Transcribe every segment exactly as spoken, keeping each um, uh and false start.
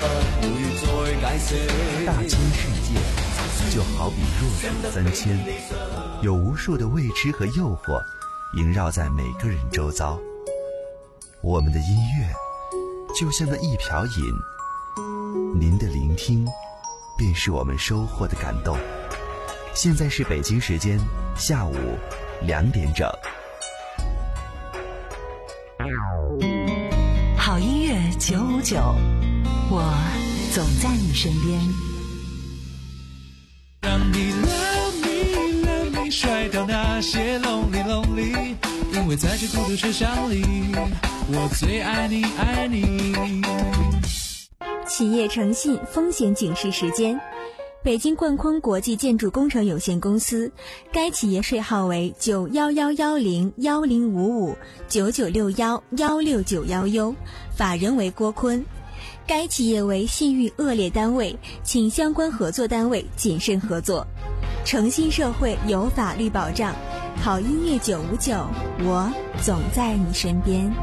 大千世界就好比弱水三千，有无数的未知和诱惑萦绕在每个人周遭。我们的音乐就像那一瓢饮，您的聆听便是我们收获的感动。现在是北京时间下午两点整。 好音乐九五九，我总在你身边。 让你 love me love me 甩掉那些 lonely lonely， 因为在这孤独车厢里，我最爱你爱你。 企业诚信风险警示时间。北京冠匡国际建筑工程有限公司，该企业税号为九一一一零一零五五九九六一一六九一 U， 法人为郭坤。该企业为信誉恶劣单位，请相关合作单位谨慎合作。诚信社会有法律保障，好音乐九五九，我总在你身边。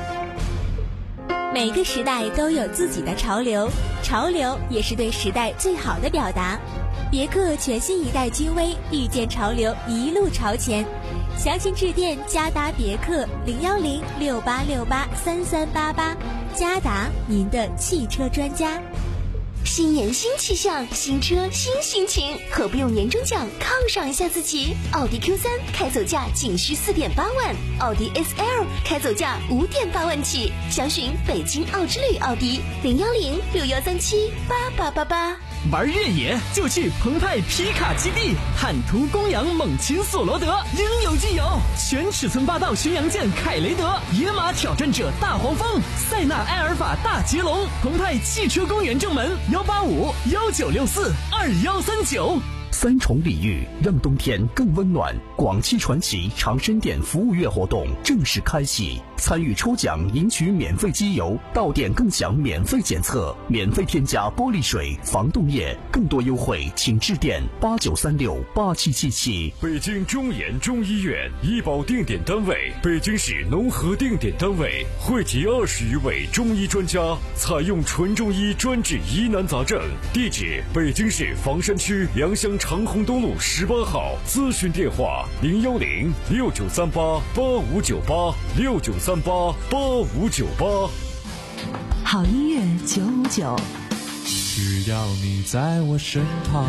每个时代都有自己的潮流，潮流也是对时代最好的表达。别克全新一代君威，遇见潮流，一路朝前。详情致电嘉达别克零幺零六八六八三三八八，嘉达您的汽车专家。 新年新气象，新车新心情，何不用年终奖犒赏一下自己？奥迪 Q 三 开走价仅需四点八万，奥迪 S L 开走价五点八万起，详询北京奥之旅奥迪零幺零六幺三七八八八八。 玩越野就去澎湃皮卡基地，汉途公羊猛禽索罗德应有尽有，全尺寸霸道巡洋舰凯雷德，野马挑战者大黄蜂，塞纳埃尔法大捷龙，澎湃汽车公园正门幺八五幺九六四二幺三九。 三重礼遇让冬天更温暖，广汽传祺长生店服务月活动正式开启，参与抽奖赢取免费机油，到店更享免费检测，免费添加玻璃水防冻液，更多优惠请致电八九三六八七七七。 北京中研中医院医保定点单位，北京市农合定点单位，汇集二十余位中医专家，采用纯中医专治疑难杂症。地址：北京市房山区良乡长虹东路十八号，咨询电话零幺零六九三八八五九八六九三八八五九八。 好音乐九五九， 只要你在我身旁。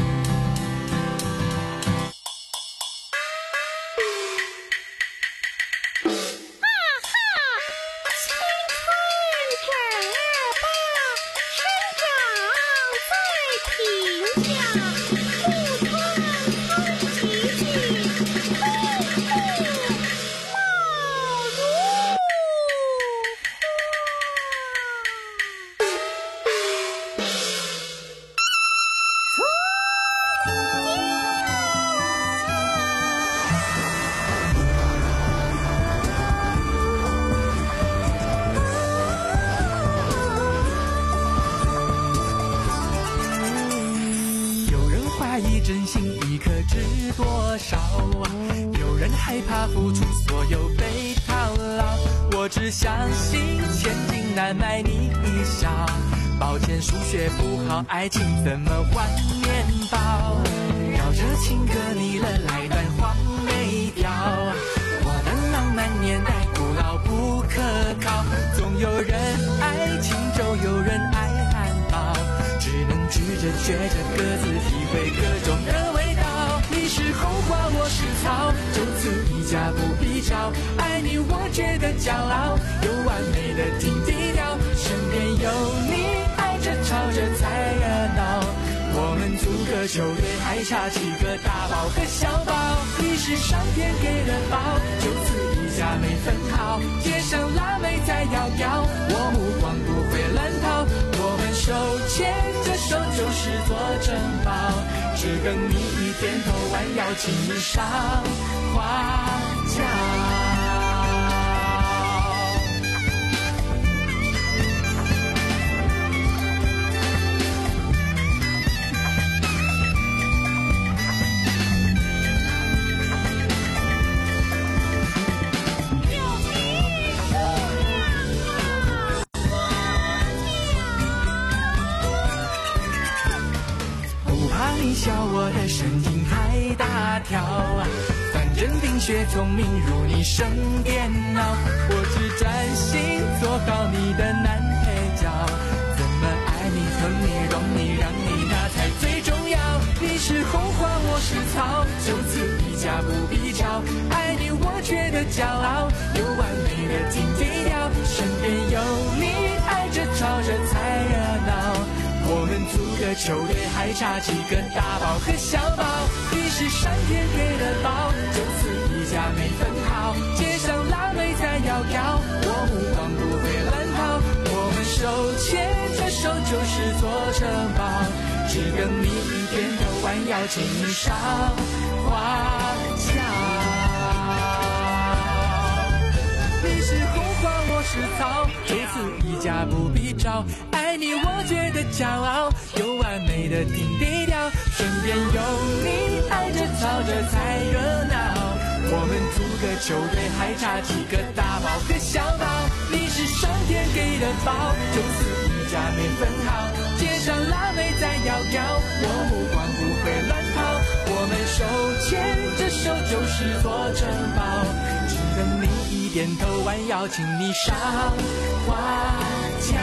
真心一颗值多少啊？有人害怕付出所有被套牢，我只相信千金难买你一笑。抱歉数学不好，爱情怎么换面包？绕着情歌腻了，来段黄梅调。我的浪漫年代古老不可靠，总有人爱情就有人爱汉堡，只能拒着学着各自体会各种的味道。你是红花我是草，就此一家不比较，爱你我觉得骄傲，有完美的挺低调，身边有你爱着吵着才热闹，我们组个球队还差几个大宝和小宝，你是上天给的宝，就此一家没分毫，街上辣妹在摇摇，我目光不会乱跑，我们手牵着手就是座珍宝，只等你一点头弯腰亲你上花轿。 你笑我的神经太大条啊，反正冰雪聪明如你生电脑，我只专心做好你的男配角，怎么爱你疼你容你让你那才最重要，你是红花我是草，就此一家不比较，爱你我觉得骄傲，有完美的情对调，身边有你爱着吵着才热闹，我们组个球队还差几个大宝和小宝，你是上天给的宝，就此一家没分好，街上辣妹在摇摇，我目光不会乱跑，我们手牵着手就是座城堡，只等你一点头弯腰请你上花轿，你是红花我是草，就此一家不比照，爱你我觉得骄傲，有完美的定对调，身边有你爱着吵着才热闹，我们组个球队还差几个大宝和小宝，你是上天给的宝，就此一家没分好，街上辣妹在摇摇，我目光不会乱跑，我们手牵着手就是座城堡，只等你一点头弯腰请你上花轿。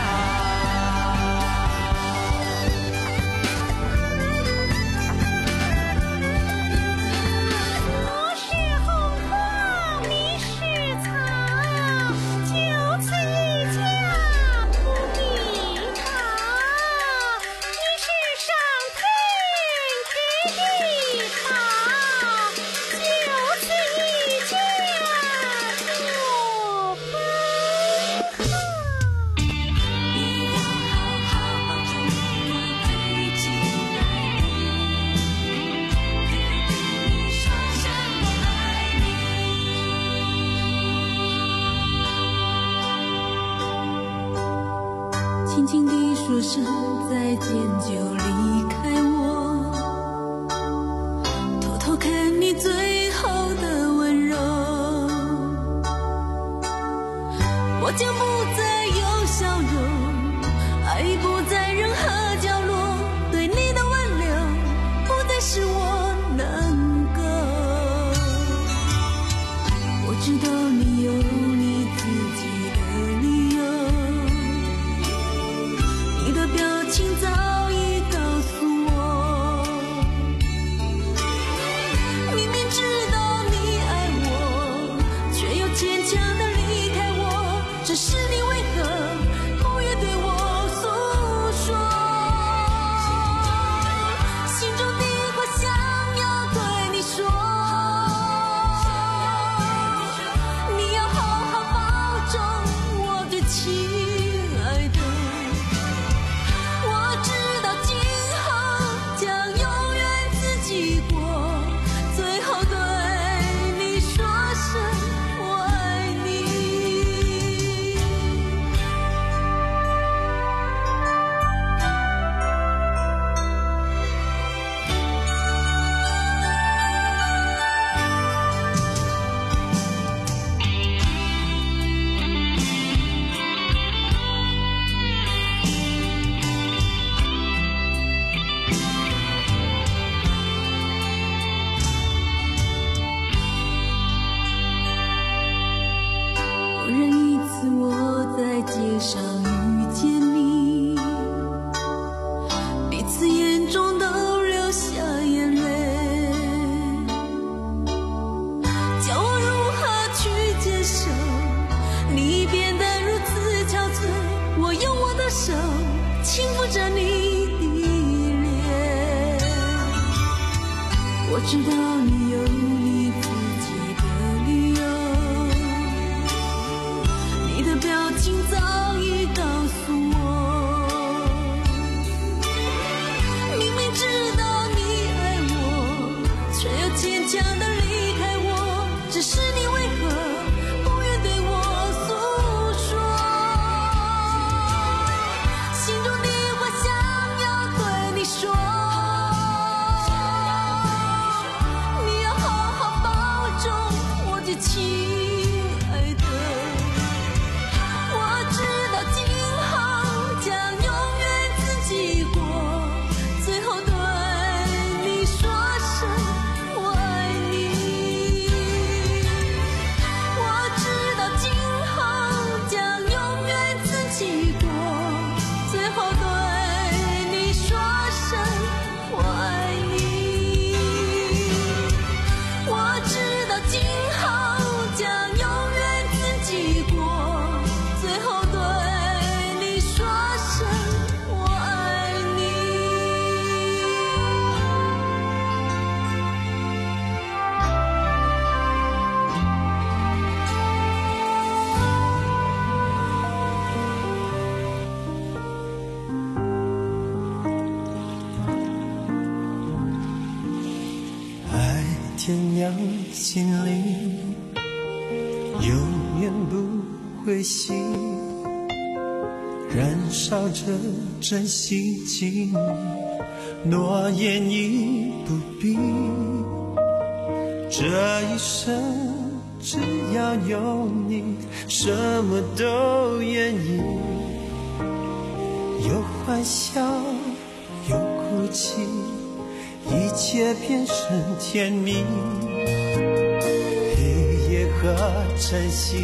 轻轻地说声再见就离开我，偷偷看你最后的温柔，我将不再有笑容，爱不在任何角落，对你的挽留不再是我能够，我知道你有你自己的理由，你的表情早已告诉我，明明知道你爱我，却又坚强地离开我，这是你为何不愿对我诉说，心中的话想要对你说，你要好好保重我最亲爱的，我知道今后将永远自己过，最后对你说声我爱你。偶然一次我在街上遇见你，彼此眼中都流下眼泪，叫我如何去接受你变得如此憔悴，我用我的手轻抚着你的脸，我知道你有你自己的理由，你的表情早已告诉我，明明知道你爱我，却又坚强地离开我，只是你为何不愿对我诉说，心中的话想要对你说，你要经历，永远不会熄，燃烧着真心经历，诺言已不必，这一生只要有你，什么都愿意，有欢笑有哭泣，一切变成甜蜜，黑夜和晨曦，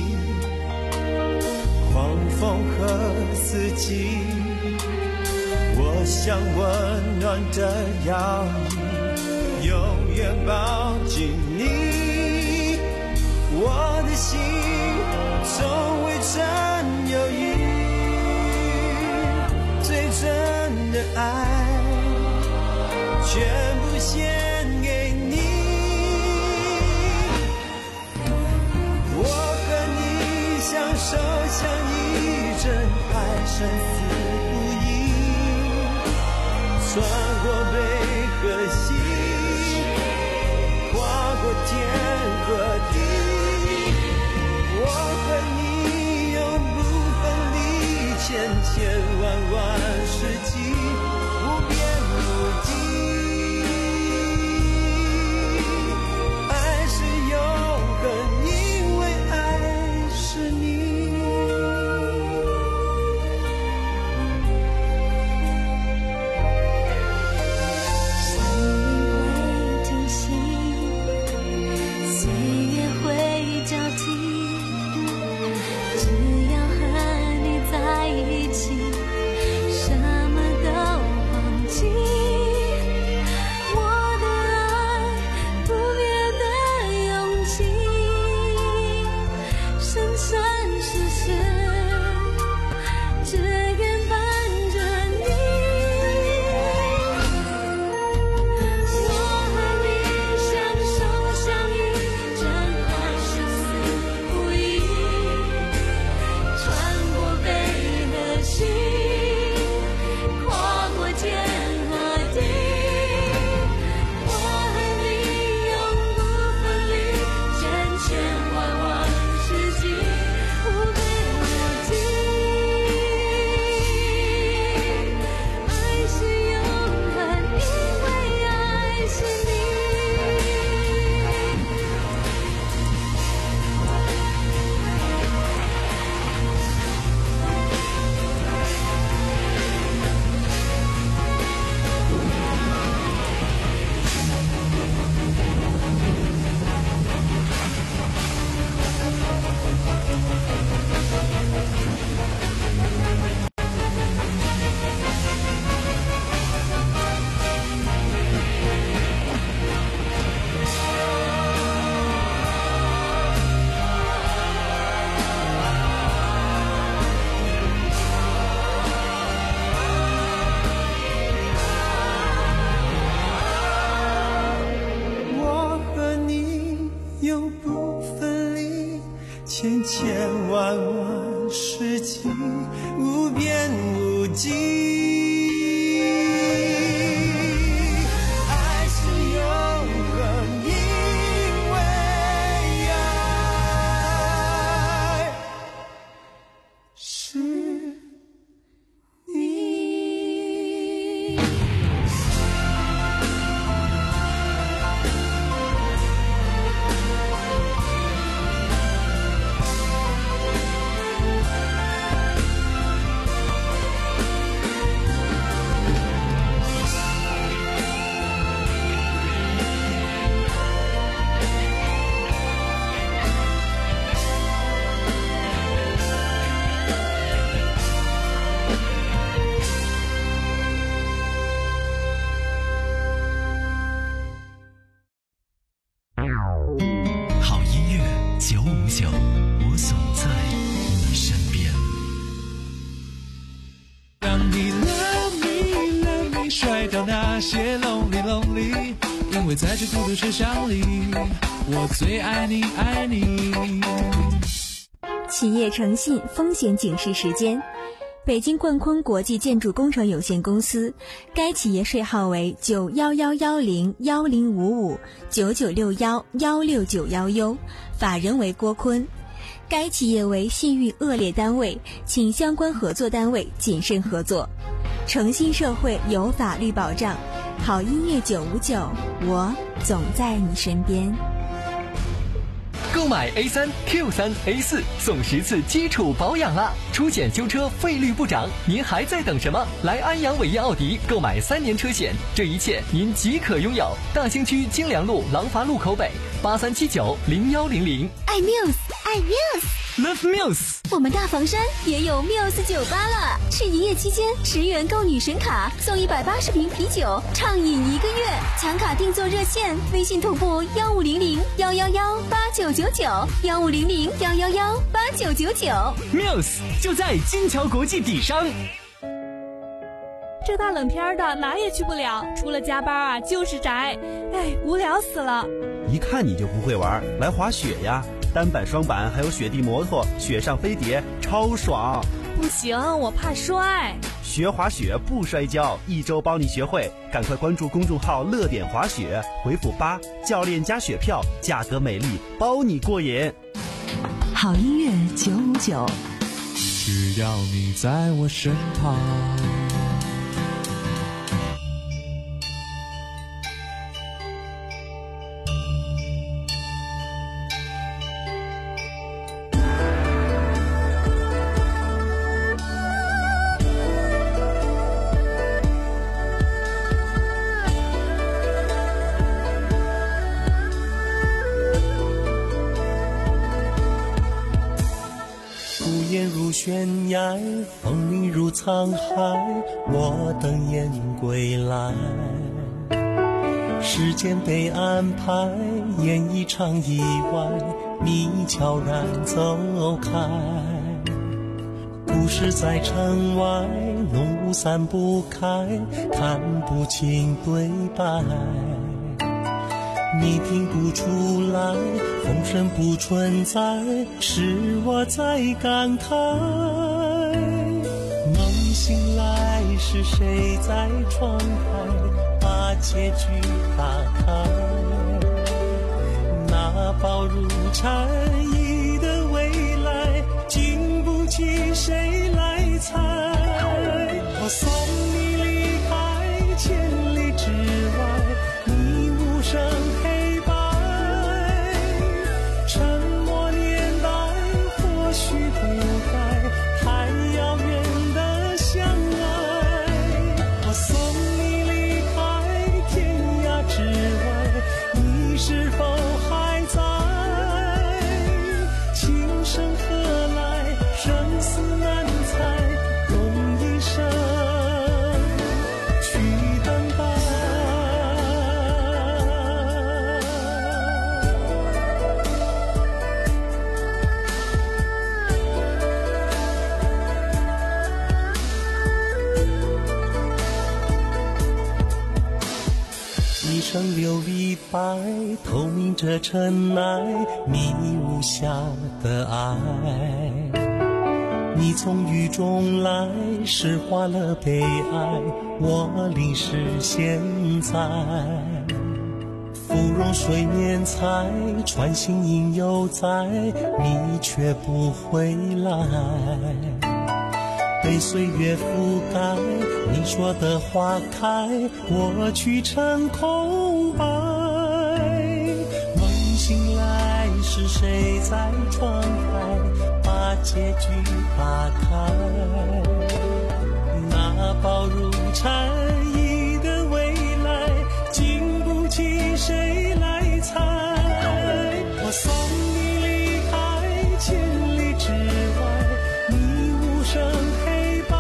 狂风和四季，我想温暖的摇曳，永远抱紧你，我的心从未曾犹豫，最真的爱全部献给你，我和你相守相依，真爱生死不移，穿过北和西，跨过天和地，我和你永不分离，千千万万世纪，无边无际，爱是永恒，因为爱是你。千千万万世纪，无边无际，爱是永恒，因为爱是你。 好音乐九五九，我总在你身边。 让你 love me love me 甩掉那些 lonely lonely， 因为在这孤独世上里，我最爱你爱你。 企业诚信风险警示时间。 北京冠坤国际建筑工程有限公司，该企业税号为九幺幺幺零幺零五五九九六幺幺六九幺 U， 法人为郭坤。该企业为信誉恶劣单位，请相关合作单位谨慎合作。诚信社会有法律保障，好音乐九五九，我总在你身边。 购买 A 三 Q 三 A 四送十次基础保养啦！出险修车费率不涨，您还在等什么？来安阳伟业奥迪购买三年车险，这一切您即可拥有。大兴区京良路廊坊路口北八三七九零幺零零。 爱 Muse， 爱 Muse，Love Muse。 我们大房山也有 Muse 酒吧了，是营业期间十元购女神卡送一百八十瓶啤酒，畅饮一个月。抢卡订座热线：微信同步幺五零零幺幺幺八九九九幺五零零幺幺幺八九九九。 Muse 就在金桥国际底商。 这大冷天的哪也去不了，除了加班啊就是宅，哎，无聊死了。 一看你就不会玩，来滑雪呀！单板、双板还有雪地摩托，雪上飞碟，超爽！ 不行，我怕摔。 学滑雪不摔跤，一周帮你学会，赶快关注公众号“乐点滑雪”，回复八，教练加雪票，价格美丽，包你过瘾。 好音乐九五九， 只要你在我身旁。 悬崖，风铃如沧海，我等雁归来。时间被安排，演一场意外，你悄然走开。故事在城外，浓雾散不开，看不清对白。你听不出来，风声不存在，是我在感慨。梦醒来，是谁在窗台把结局打开？那薄如蝉翼的未来，经不起谁来猜。我送你离开千里之外，你无声黑白，沉默年代或许不该太遥远的相爱。我送你离开天涯之外，你是否还在？情深何来，生死难猜，用一生去等待。一生琉璃白，透明着尘埃，迷雾下的爱。你从雨中来，诗化了悲哀，我淋湿现在。芙蓉水面采，穿行影犹在，你却不回来。被岁月覆盖，你说的花开，我去成空白。梦醒来，是谁在窗台把结局打开？那薄如蝉翼的未来，经不起谁来猜。我送你离开千里之外，你无声黑白，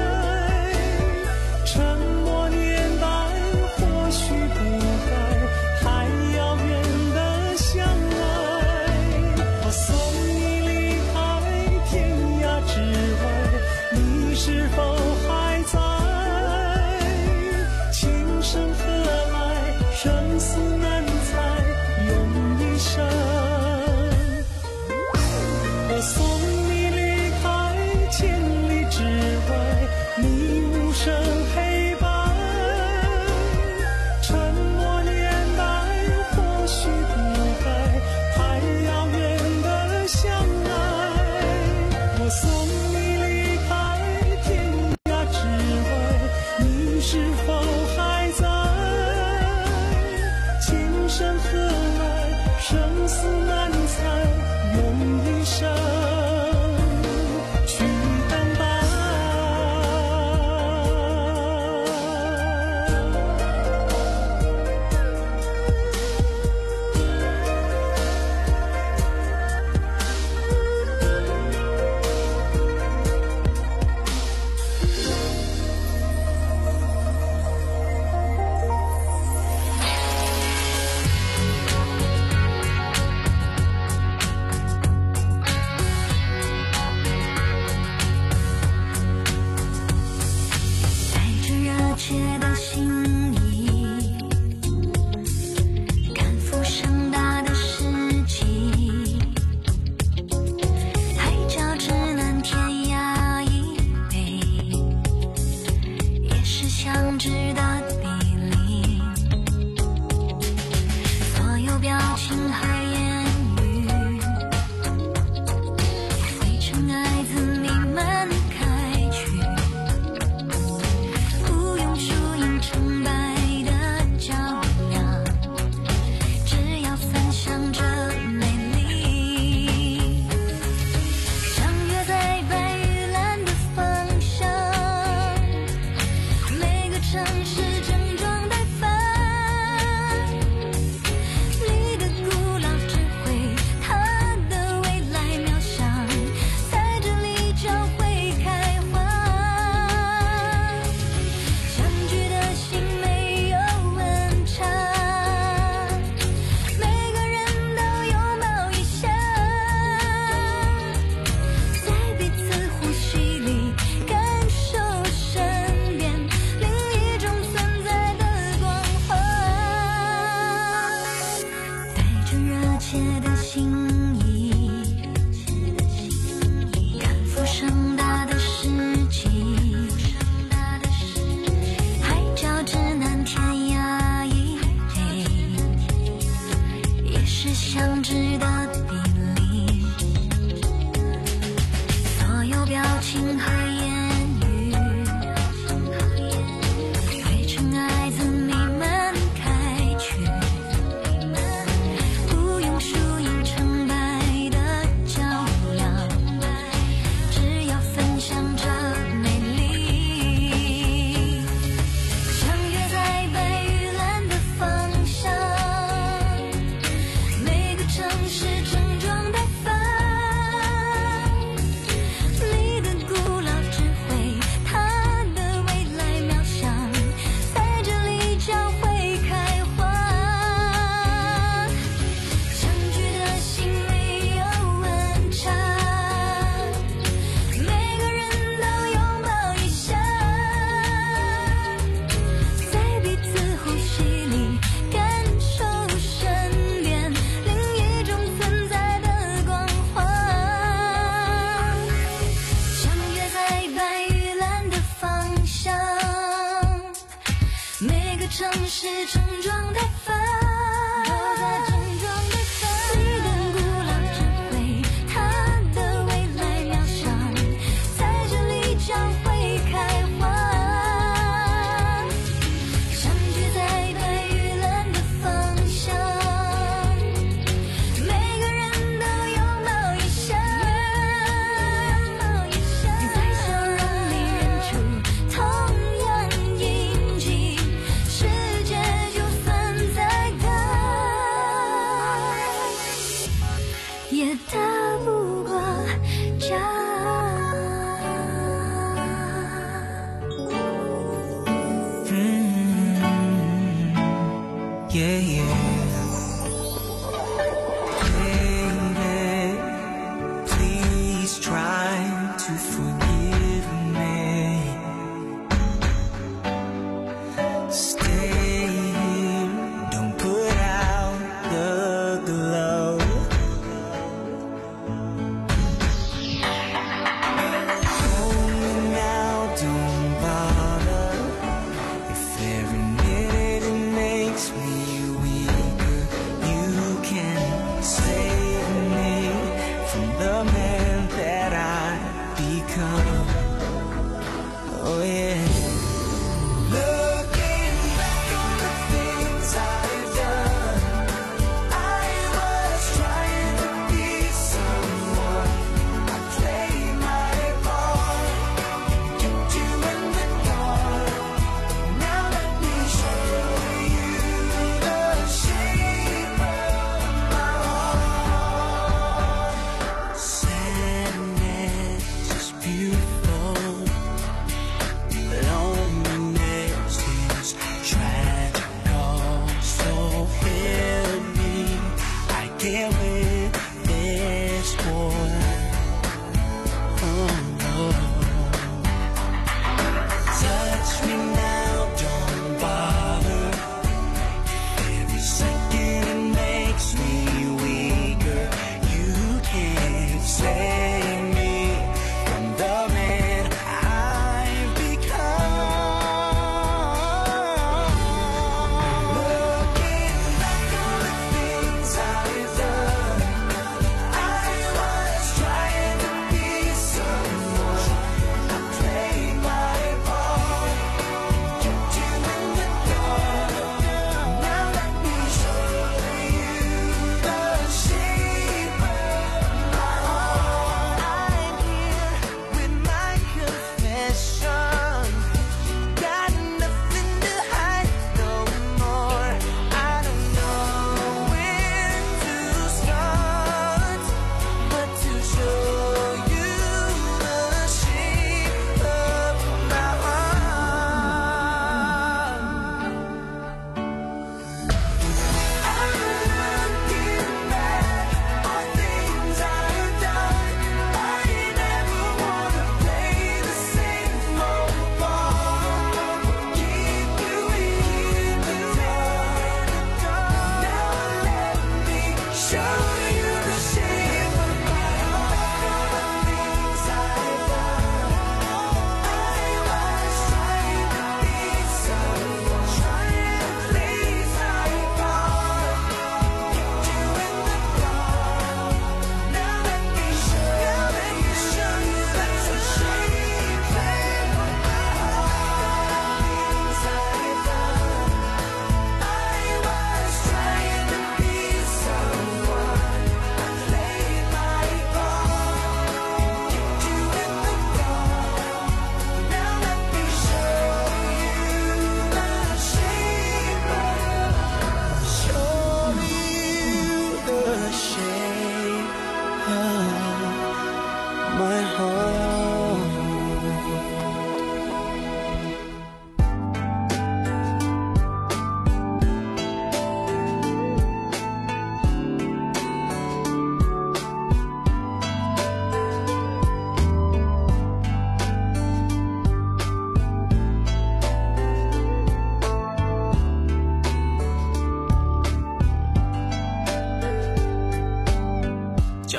沉默年代或许不该太遥远的相爱。我送你离开天涯之外，你是否还在？ 相知的比例，所有表情和言语被尘埃子弥漫开去，不用输赢成败的较量，只要分享着美丽。相约在白玉兰的方向，每个城市整装待发，你的古老智慧，它的未来渺想，在这里就会开花。相聚的心没有温差，每个人都拥抱一下，在彼此呼吸里感受身边另一种存在的光华，带着热切的心意，赶赴盛大的世纪，海角之南天涯一也是相知的比例，所有表情和言语被尘埃子弥漫开去，不用输赢成败的较量，只要分享着美丽。相约在白玉兰的方向，每个城市整装待发，你的古老智慧，它的未来渺想，在这里就会开花。相聚的心没有温差，每个人都拥抱一下，在彼此呼吸里感受身边另一种存在的光华。相约在白玉兰的方向，每个城市整装待发，你的古老智慧，它的未来渺想，在这里就会开花。相聚在白玉兰的方向，每个人都拥抱一下，在笑容里认出同样印记，世界就算再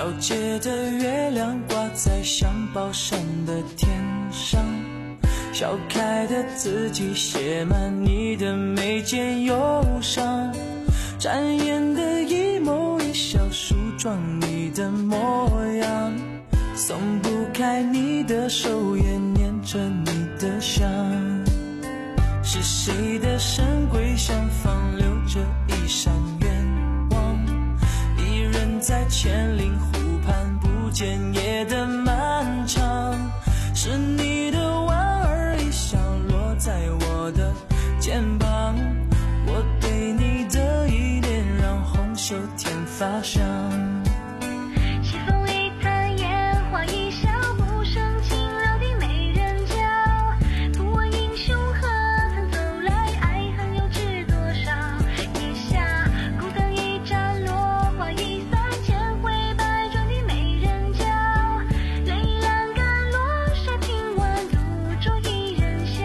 皎洁的月亮挂在像宝山的天上，笑开的字迹写满你的眉间忧伤，展颜的一眸一笑梳妆你的模样，松不开你的手也念着你的香，是谁的神归相放留着一扇愿望，一人在千里湖畔不见夜的漫长，是你的莞尔一笑落在我的肩膀，我对你的依恋让红袖添发香。 西风一叹烟花一笑，不胜轻柔的美人娇，不问英雄何曾走来，爱恨又知多少，夜下孤灯一盏，落花一散，千回百转的美人娇，泪阑干落沙，听晚独酌一人笑。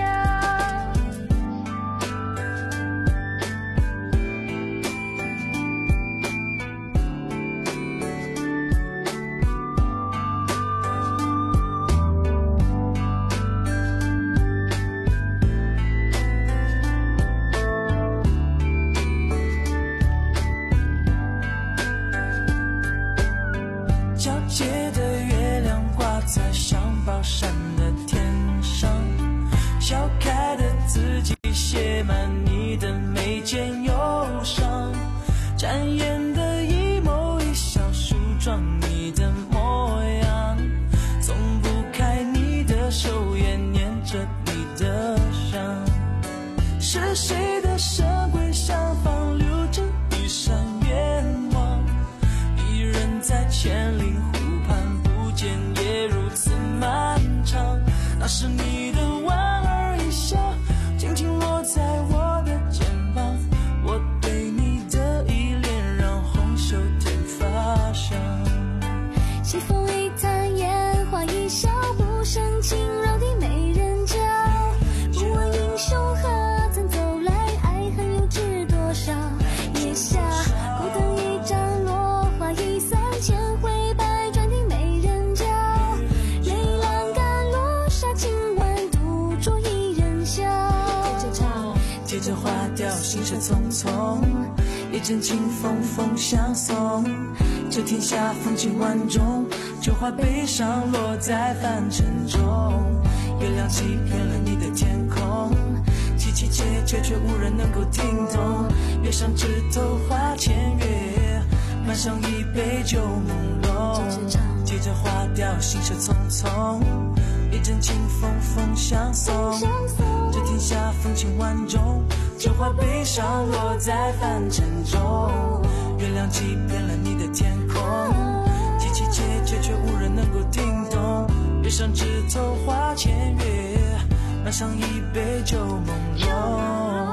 皎洁的月亮挂在像宝山的天上，笑开的字迹写满你的眉间忧伤，展颜的一眸一笑梳妆你的模样，松不开你的手也念着你的香，是谁的神归相放留着一扇愿望，一人在千里湖畔不见夜如此漫长，那是你的莞尔一笑轻轻落在我的肩膀，我对你的依恋让红袖添发香。 西风一叹烟花一笑，不胜轻柔的美人娇，不问英雄何曾走来，爱恨又知多少，夜下孤灯一盏，落花一散，千回百转的美人娇，泪阑干落沙，今晚独酌一人笑。 接着唱，接着花掉心事匆匆，一阵清风风相送，这天下风情万种，就花悲伤落在凡尘中，月亮欺骗了你的天空，凄凄切切却无人能够听懂，月上枝头花前月，满上一杯酒朦胧，接着花掉心事匆匆，一阵清风风相送，这天下风情万种，就花悲伤落在凡尘中，月亮欺骗了你的天空，凄凄切切却无人能够听懂，月上枝头花前月，满上一杯酒朦胧。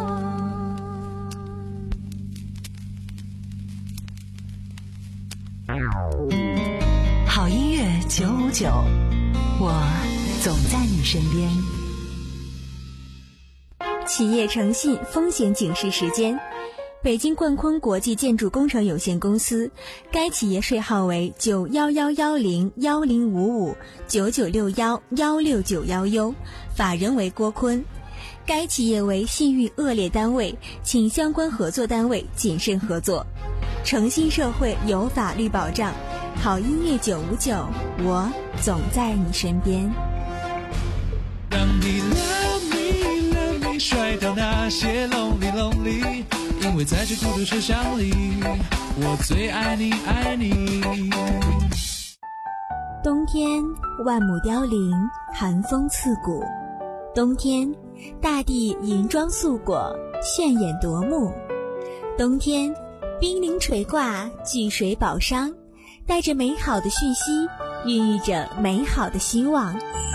好音乐九五九，我总在你身边。 企业诚信风险警示时间：北京冠坤国际建筑工程有限公司，该企业税号为九幺幺幺零幺零五五九九六幺幺六九幺 U， 法人为郭坤。该企业为信誉恶劣单位，请相关合作单位谨慎合作。诚信社会有法律保障，好音乐九五九，我总在你身边。 让你 love me love me 甩掉那些 lonely lonely， 因为在这孤独车厢里，我最爱你爱你。 冬天万亩凋零，寒风刺骨。冬天大地银装素裹，炫眼夺目。冬天冰凌垂挂，聚水宝商，带着美好的讯息，孕育着美好的希望。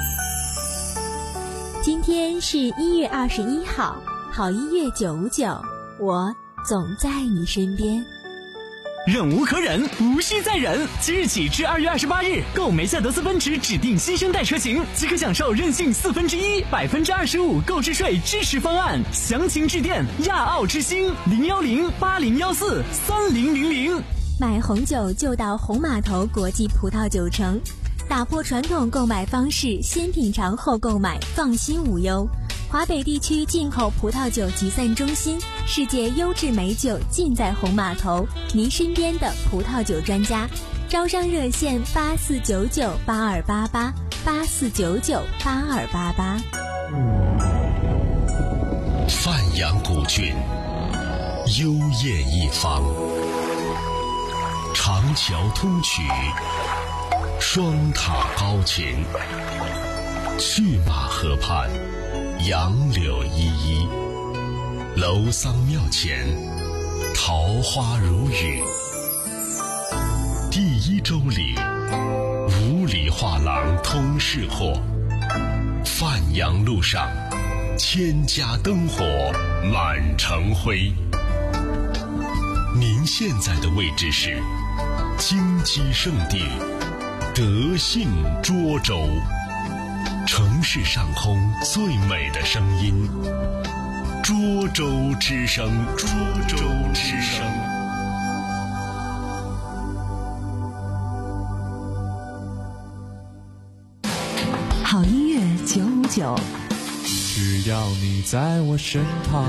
今天是一月二十一号，好音乐九五九，我总在你身边。 忍无可忍，无需再忍。即日起至二月二十八日，购梅赛德斯奔驰指定新生代车型，即可享受任性四分之一、百分之二十五购置税支持方案。详情致电亚奥之星零幺零八零幺四三零零零。 买红酒就到红码头国际葡萄酒城，打破传统购买方式，先品尝后购买，放心无忧。华北地区进口葡萄酒集散中心，世界优质美酒尽在红码头，您身边的葡萄酒专家。招商热线八四九九八二八八八四九九八二八八。 范阳古郡，幽艳一方，长桥通衢，双塔高擎，去马河畔，杨柳依依，楼桑庙前，桃花如雨。第一周里，五里画廊通市货，范阳路上，千家灯火满城辉。您现在的位置是金鸡圣地德信涿州，城市上空最美的声音，涿州之声，涿州之声。 好音乐九五九， 只要你在我身旁。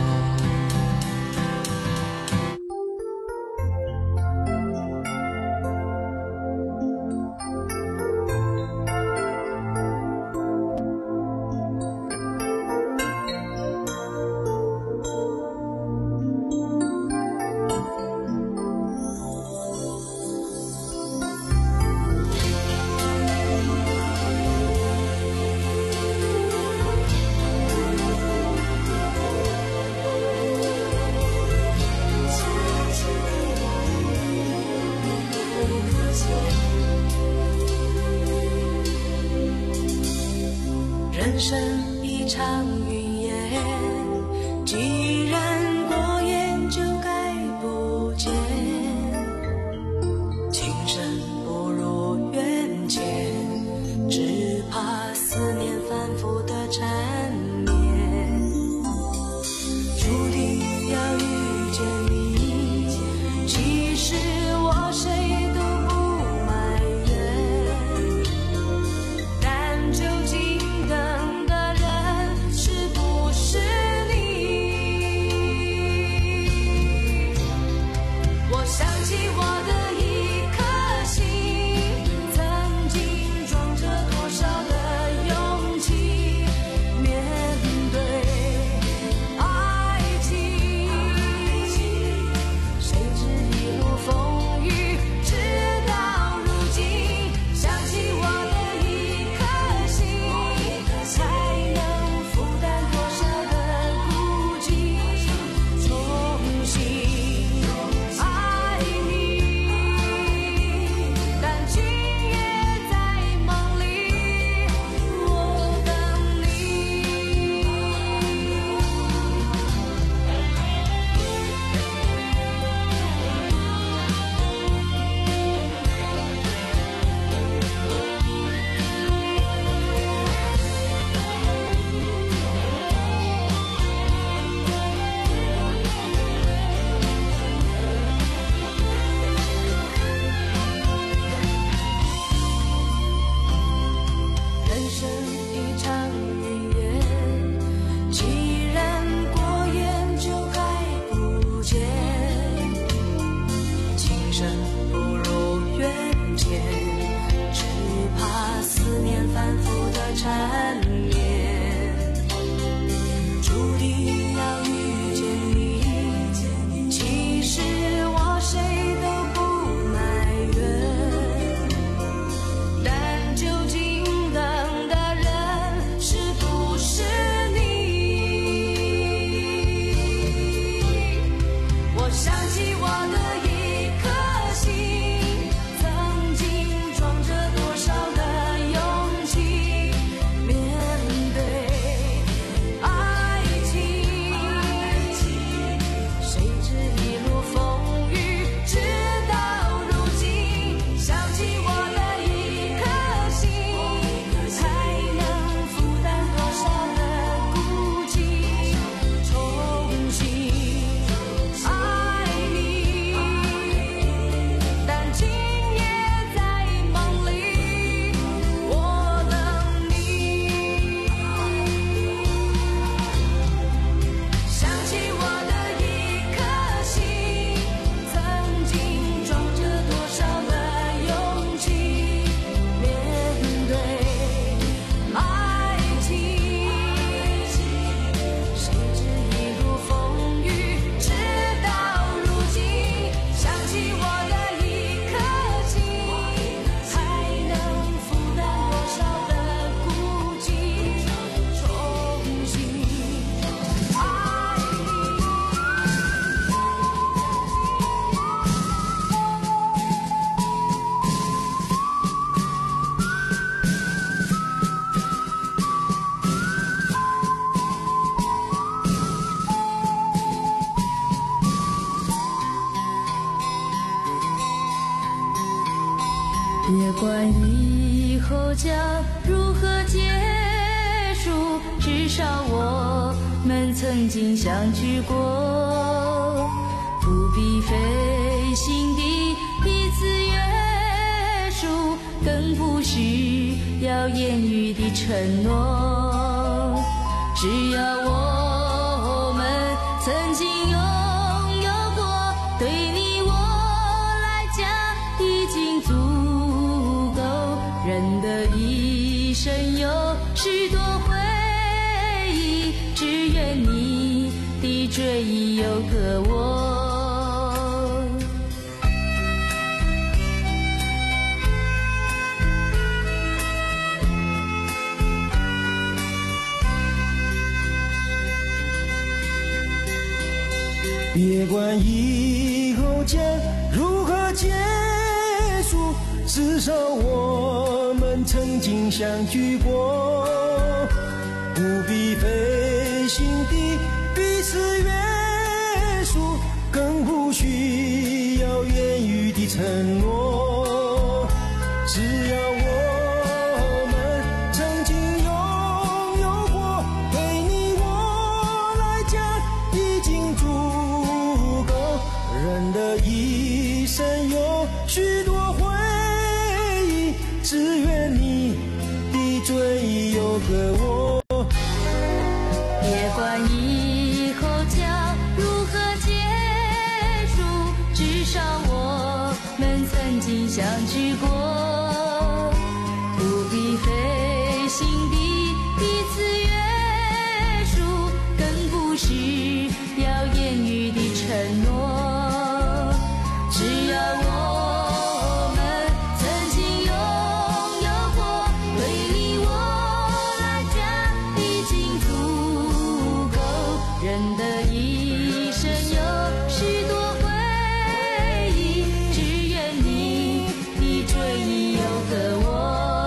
管以后将如何结束，至少我们曾经相聚过，不必费心地彼此约束，更不需要言语的承诺，只要我们曾经拥有过，对你我来讲已经足够。人的一生有许多回忆，只愿你的追忆有个我。 别管以后将如何结束，至少我们曾经相聚过，不必费心地彼此约束，更不需要言语的承诺，只要我们曾经拥有过，对你我来讲已经足够。人的一生有许多回忆，只愿你的追忆有个我。 别管以后将如何结束，至少我们曾经相聚过，不必费心地彼此约束，更不需要言语的承诺，只要我们曾经拥有过，对你我来讲已经足够。人的一生有许多回忆，只愿你的追忆有个我。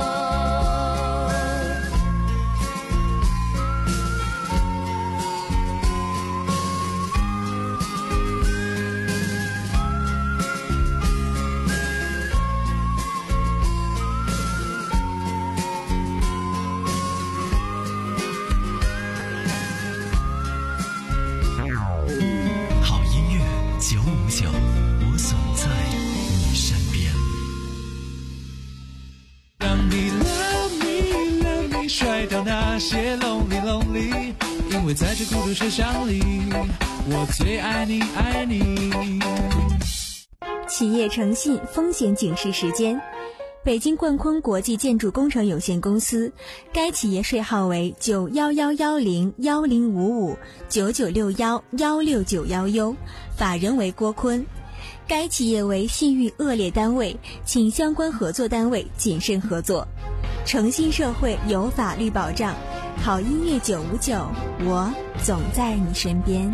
好音乐九五九，我总在你身边。 让你 love me love me， 甩掉那些 lonely lonely， 因为在这孤独车厢里，我最爱你爱你。 企业诚信风险警示时间。北京冠坤国际建筑工程有限公司，该企业税号为九幺幺幺零幺零五五九九六幺幺六九幺 U， 法人为郭坤。该企业为信誉恶劣单位，请相关合作单位谨慎合作。诚信社会有法律保障，好音乐九五九，我总在你身边。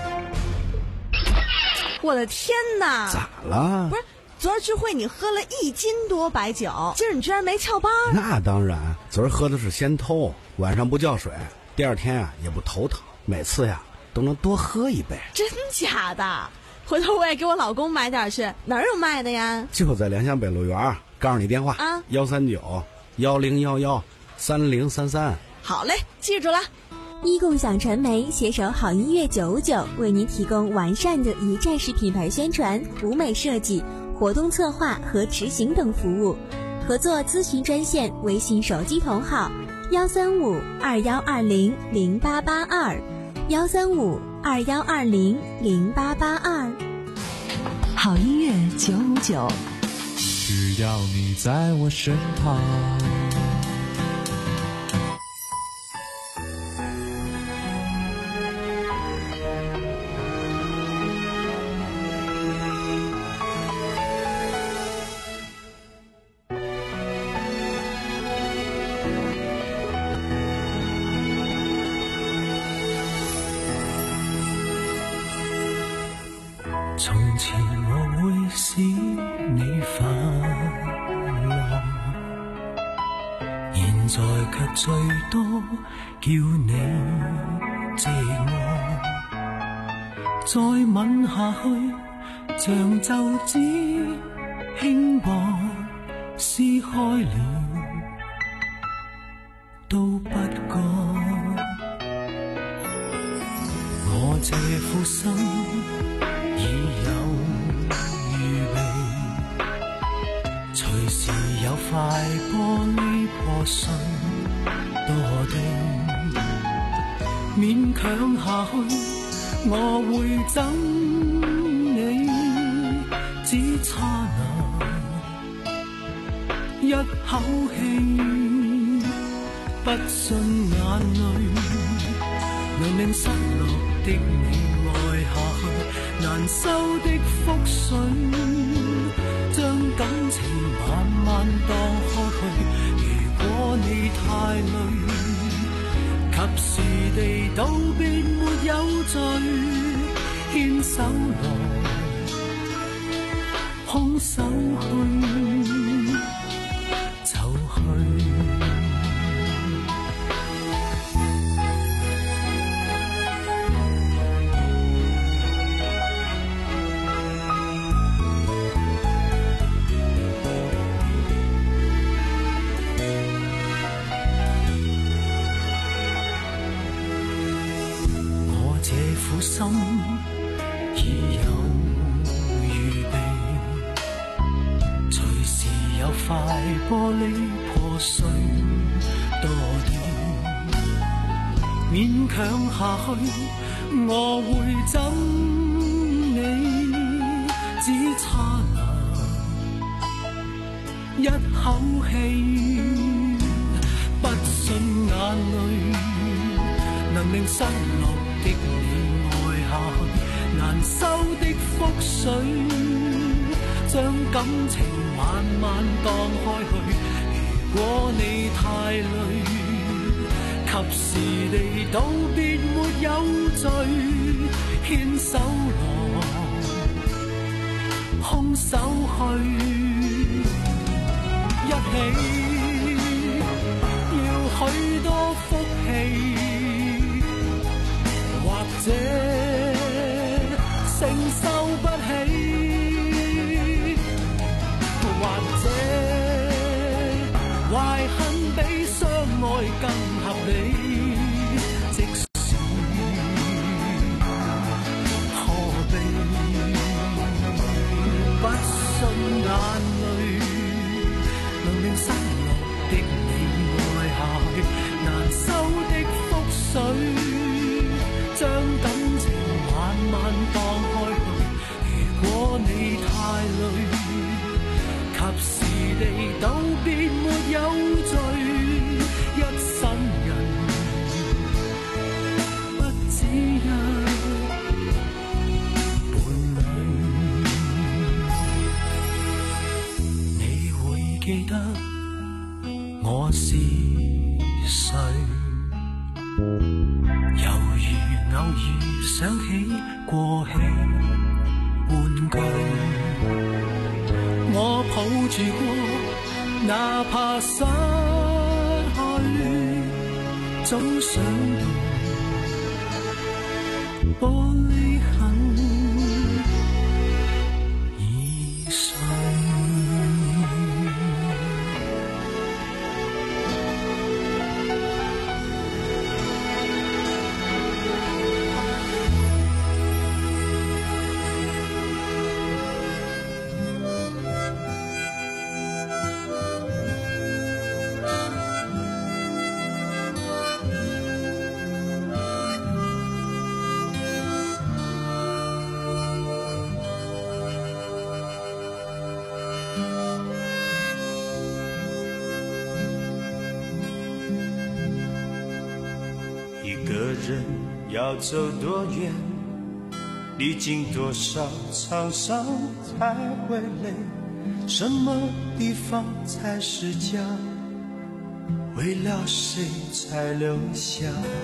我的天哪！ 咋了？ 不是。昨儿聚会你喝了一斤多白酒，今儿你居然没翘班？ 那当然，昨儿喝的是先偷，晚上不叫水，第二天啊也不头疼，每次呀都能多喝一杯。 真假的？回头我也给我老公买点去，哪儿有卖的呀？ 就在良乡北路园，告诉你电话啊，幺三九幺零幺幺三零三三。 好嘞，记住了。 一共享传媒携手好音乐九五九，为您提供完善的一站式品牌宣传、舞美设计、活动策划和执行等服务。合作咨询专线：微信手机同号幺三五二幺二零零八八二幺三五二幺二零零八八二。 好音乐九五九， 只要你在我身旁。 從前我會使你快樂，現在卻最多叫你寂寞。再吻下去，像皺紙輕薄， 撕開了都不覺，我這副心已有預備，隨時有塊玻璃破碎多地，勉強下去我會憎你，只差那一口氣，不信眼淚能令失落的你愛下去，難收的覆水將感情慢慢蕩開去，如果你太累，及時地道別沒有罪，牽手來空手去走去。心已有預備，隨時有塊玻璃破碎多點，勉強下去我會憎你，只差那一口氣，不信眼淚能令失落的你難收的覆水，將感情慢慢蕩開去，如果你太累，及時地道別沒有罪，牽手來空手去，一起要許多福氣，或者承受不起，或者懷恨比相愛更合理，即使何必不信眼淚能令失落的你愛下去，難收的覆水將感情慢慢蕩開去，如果你太累，及時地道別沒有罪，一生人不止一伴侶，你會記得我是誰，猶如偶爾想起過去半句，我抱住過，哪怕失去，總想到玻璃痕已碎。 要走多远，历经多少沧桑才会累，什么地方才是家，为了谁才留下，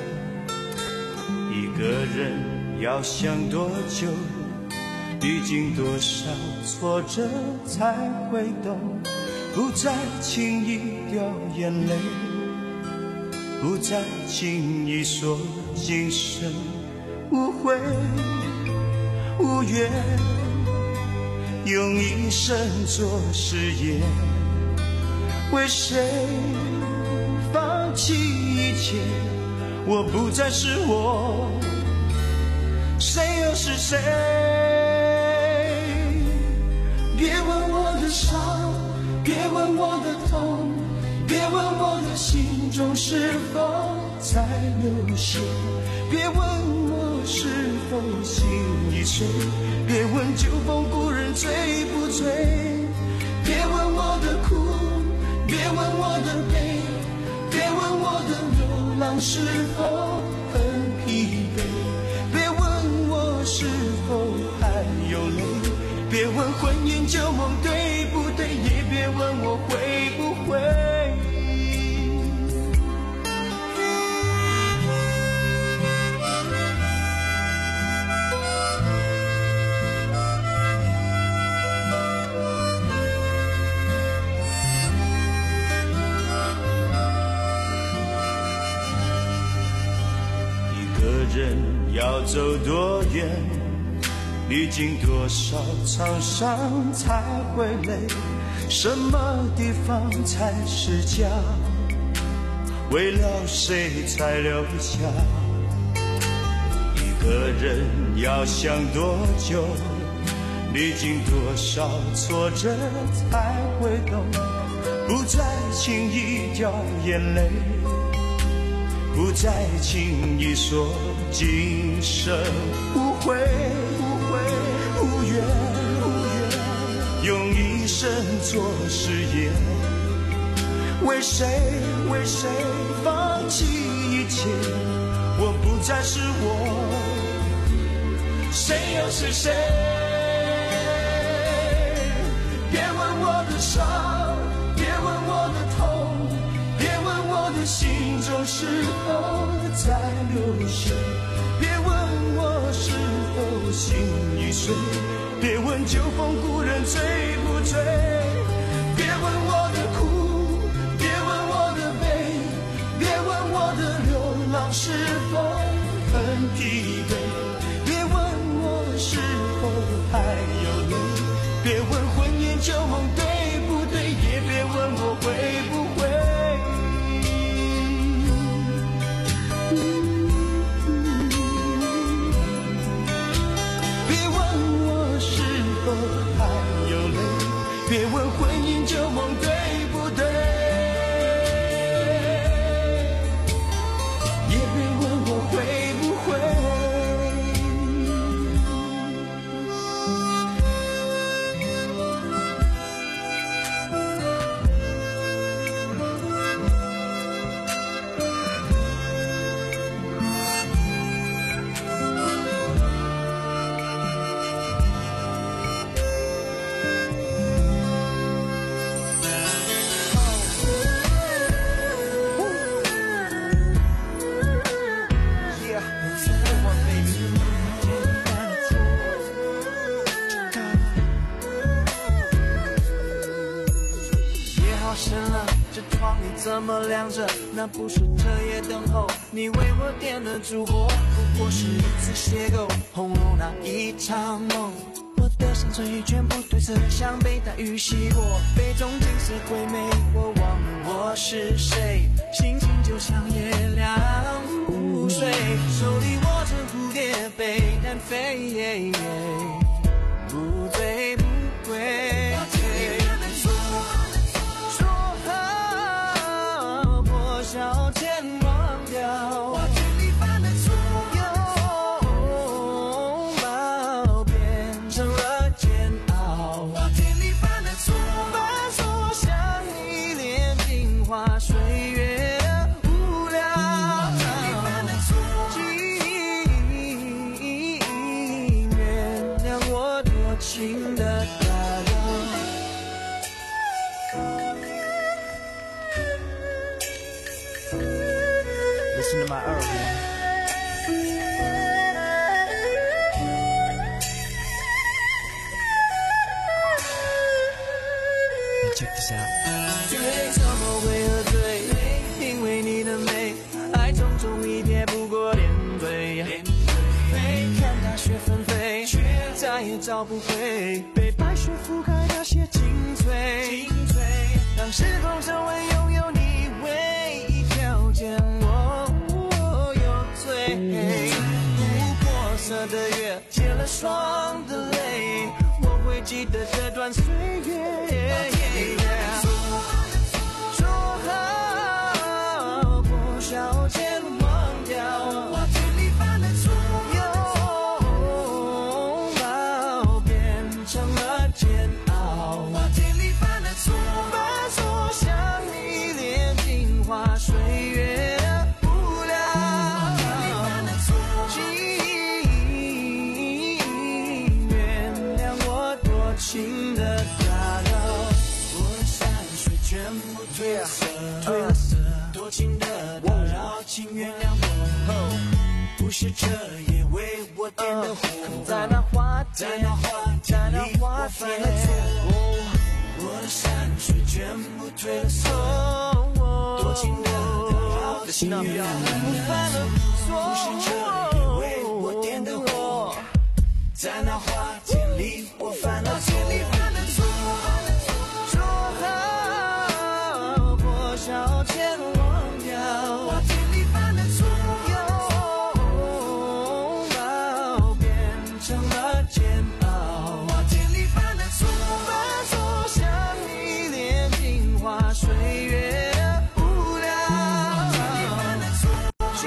一个人要想多久，历经多少挫折才会懂，不再轻易掉眼泪，不再轻易说今生无悔无怨，用一生做誓言， 为谁放弃一切？我不再是我，谁又是谁？别问我的伤，别问我的痛，别问我的心中是否在流血，别问我是否心已碎，别问酒逢故人醉不醉，别问我的苦，别问我的悲，别问我的流浪是否很疲惫，别问我是否还有泪，别问婚姻旧梦对不对，也别问我会不会。一个人要走多远，历经多少沧桑才会累，什么地方才是家，为了谁才留下。一个人要想多久，历经多少挫折才会懂，不再轻易掉眼泪，不再轻易说今生无悔无悔无怨无怨，用一生做誓言，为谁为谁放弃一切？我不再是我，谁又是谁？别问我的伤，别问我的痛，别问我的心中是否在流血，别问我是否心已碎，别问酒逢故人醉不醉，别问我的苦，别问我的悲，别问我的流浪是否很疲惫，别问我是否还有泪，别问婚姻旧梦对不对，也别问我会不会。别问我是否还有泪，别问婚姻旧梦对不对，也别问我会不会。 怎么亮着？那不是彻夜等候，你为我点了烛火，不过是一次邂逅，轰隆那一场梦。我的山水全部褪色，像被大雨洗过，杯中景色归美，我忘了我是谁，心情就像月亮无水，手里握着蝴蝶被单飞，不醉不归。笑前忘掉我对你犯的错，拥抱变成了煎熬，我对你犯的错，把所想你炼精华岁月无聊，我对你犯的错，请原谅我多情的打扰。 Listen to my earl, man. Check this out. 醉怎么会喝醉？因为你的美，爱匆匆一瞥，不过点缀。看大雪纷飞，却再也找不回被白雪覆盖那些精粹。 让时空成为拥有你唯一条件，我有罪。过色的月，结了霜的泪，我会记得这段岁月。说好不消遣忘掉我对你犯的错，拥抱变成了煎熬。我对你犯的错，把所向你连镜花水月不了。我对你犯的错，请原谅我多情的打扰。我的山水全部褪了色，褪了色，多情的打扰，请原谅我。不是这夜为我点的火，在那花田，在那花田里我犯了错。我的山水全部褪了色，多情的打扰，请原谅我犯了错。不是这夜为我点的火，在那花田里我犯了错。说好不消遣忘掉我对你犯的错，拥抱变成了煎熬。我对你犯的错，把所向你连镜花水月不了。我对你犯的错，请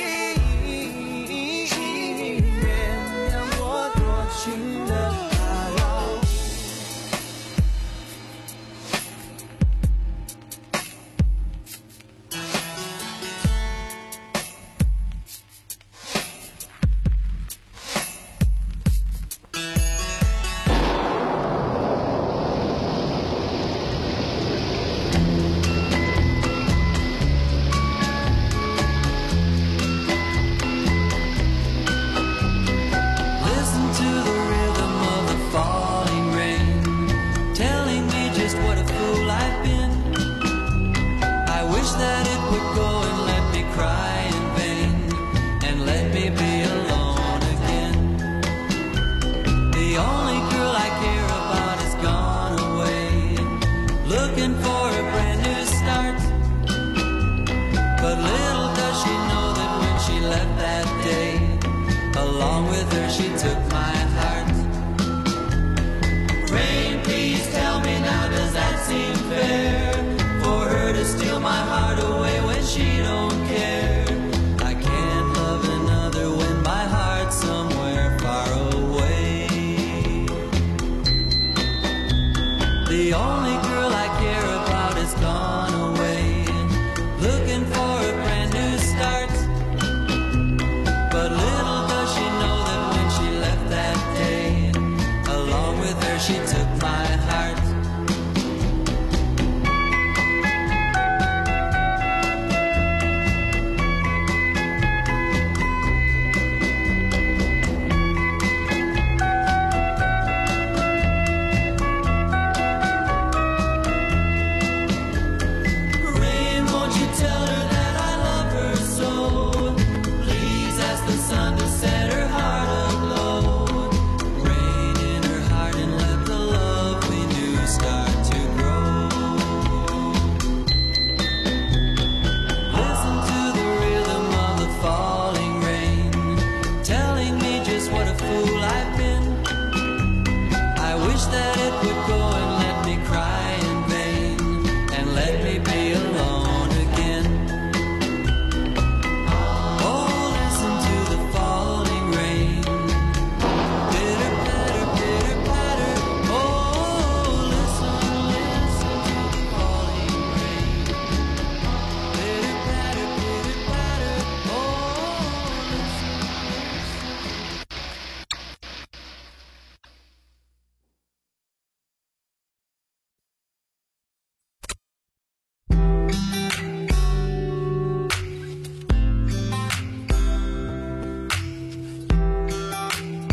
原谅我多情的打扰。Listen to the rhythm of the falling rain, telling me just what a fool I've been. I wish that it would go and let me cry in vain, and let me be alone again. The only girl I care about has gone away, looking for a brand new start. But little does she know that when she left that day, along with her she took my heart.